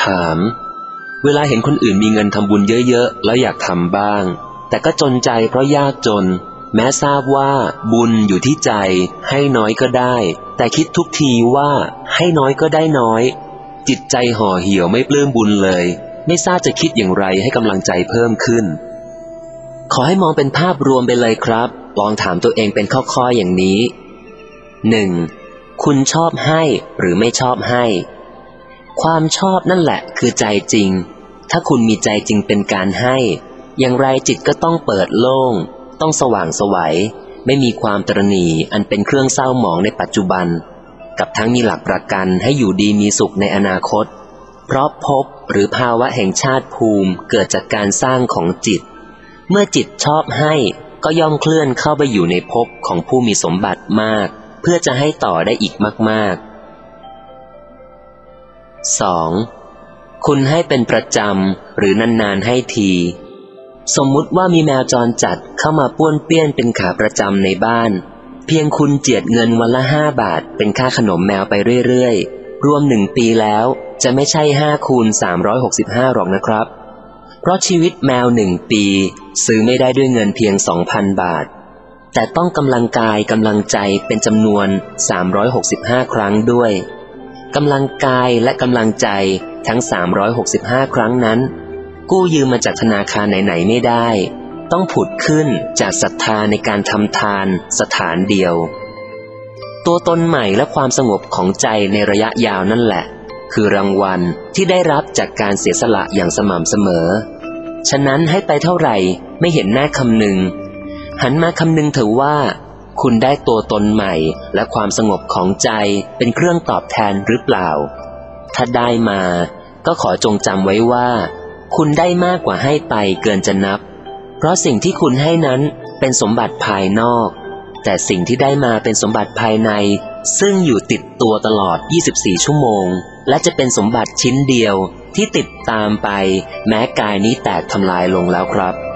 าม เวลาเห็นคนอื่นมีเงินทำบุญเยอะๆแล้วอยากทำบ้างแต่ก็จนใจเพราะยากจนแม้ทราบว่าบุญอยู่ที่ใจให้น้อยก็ได้แต่คิดทุกทีว่าให้น้อยก็ได้น้อยจิตใจห่อเหี่ยวไม่ปลื้มบุญเลยไม่ทราบจะคิดอย่างไรให้กำลังใจเพิ่มขึ้นขอให้มองเป็นภาพรวมไปเลยครับลองถามตัวเองเป็นข้อๆอย่างนี้ 1. คุณชอบให้หรือไม่ชอบให้ความชอบนั่นแหละคือใจจริงถ้าคุณมีใจจริงเป็นการให้อย่างไรจิตก็ต้องเปิดโล่งต้องสว่างไสวไม่มีความตระหนี่อันเป็นเครื่องเศร้าหมองในปัจจุบันกับทั้งมีหลักประกันให้อยู่ดีมีสุขในอนาคตเพราะภพหรือภาวะแห่งชาติภูมิเกิดจากการสร้างของจิตเมื่อจิตชอบให้ก็ย่อมเคลื่อนเข้าไปอยู่ในภพของผู้มีสมบัติมากเพื่อจะให้ต่อได้อีกมากๆ 2. คุณให้เป็นประจำหรือนานๆให้ทีสมมุติว่ามีแมวจรจัดเข้ามาป้วนเปี้ยนเป็นขาประจำในบ้านเพียงคุณเจียดเงินวันละ5 บาทเป็นค่าขนมแมวไปเรื่อยๆรวม1 ปีแล้วจะไม่ใช่5 คูณ 365หรอกนะครับเพราะชีวิตแมว1 ปีซื้อไม่ได้ด้วยเงินเพียง 2,000 บาทแต่ต้องกำลังกายกำลังใจเป็นจำนวน365 ครั้งด้วยกำลังกายและกำลังใจทั้ง365 ครั้งนั้นกู้ยืมมาจากธนาคารไหนๆไม่ได้ต้องผุดขึ้นจากศรัทธาในการทำทานสถานเดียวตัวตนใหม่และความสงบของใจในระยะยาวนั่นแหละคือรางวัลที่ได้รับจากการเสียสละอย่างสม่ำเสมอฉะนั้นให้ไปเท่าไหร่ไม่เห็นหน้าคำนึงหันมาคำนึงเถอะว่าคุณได้ตัวตนใหม่และความสงบของใจเป็นเครื่องตอบแทนหรือเปล่าถ้าได้มาก็ขอจงจำไว้ว่าคุณได้มากกว่าให้ไปเกินจะนับเพราะสิ่งที่คุณให้นั้นเป็นสมบัติภายนอกแต่สิ่งที่ได้มาเป็นสมบัติภายในซึ่งอยู่ติดตัวตลอด24 ชั่วโมงและจะเป็นสมบัติชิ้นเดียวที่ติดตามไปแม้กายนี้แตกทำลายลงแล้วครับ